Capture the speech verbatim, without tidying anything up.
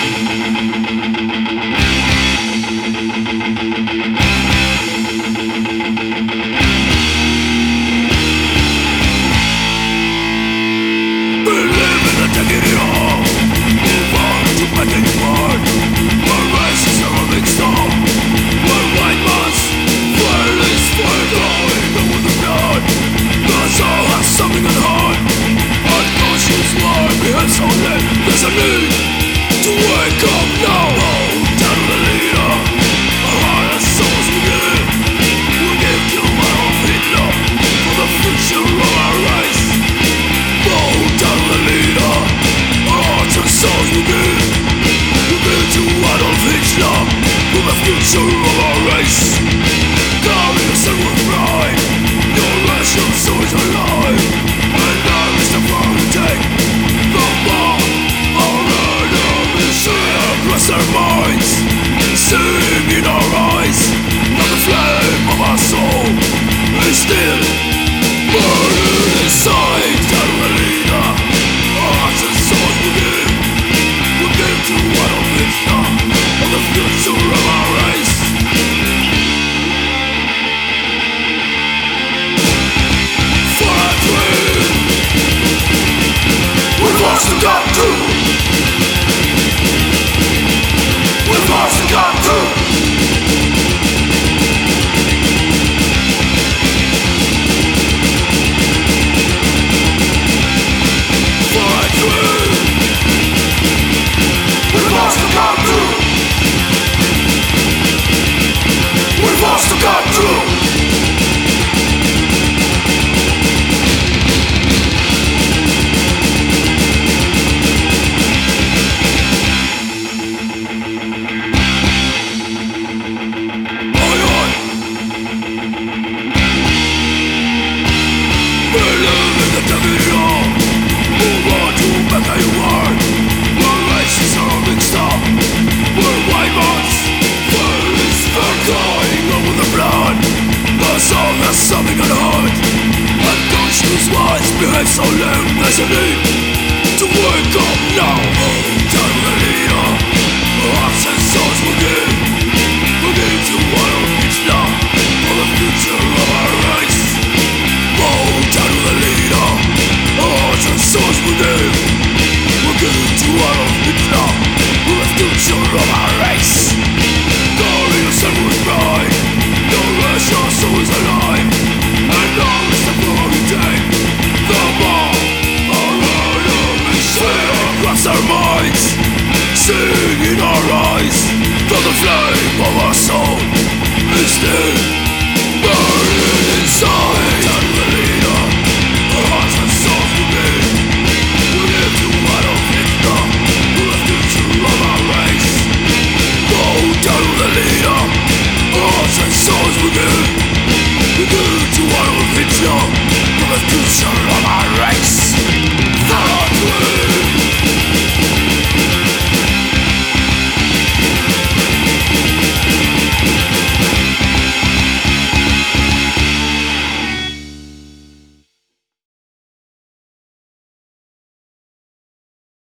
There's a need to wake up now. Down to the leader, our heart and souls will give. We'll give to Adolf Hitler for the future of our race. Bow down to the leader, our hearts and souls will give. We'll give to Adolf Hitler for the future of our race. Carry us and with pride, your rational soul is alive. And now is the far to take the bar. Across our minds, sing in our eyes, not the flame of our soul is still burning inside. Down to the leader, our hearts and souls will give. We'll give to Adolf Hitler for the future of our race. For our dream, we've lost the gun too. We've lost the gun too. For a dream, we've lost the gun too. We've lost the gun too. There's something at heart. Unconscious ones behave so loud. There's a need to wake up now. Down to the leader, hearts and souls will give. We'll give to Adolf Hitler for the future of our race. Bow down to the leader, hearts and souls will give. We'll give to Adolf Hitler for the future of our race. Glory of sun with pride. No rest, your soul is alive. And now is the glory day. The bar, our enemy sail across our minds, sing in our eyes. From the flame of our soul is still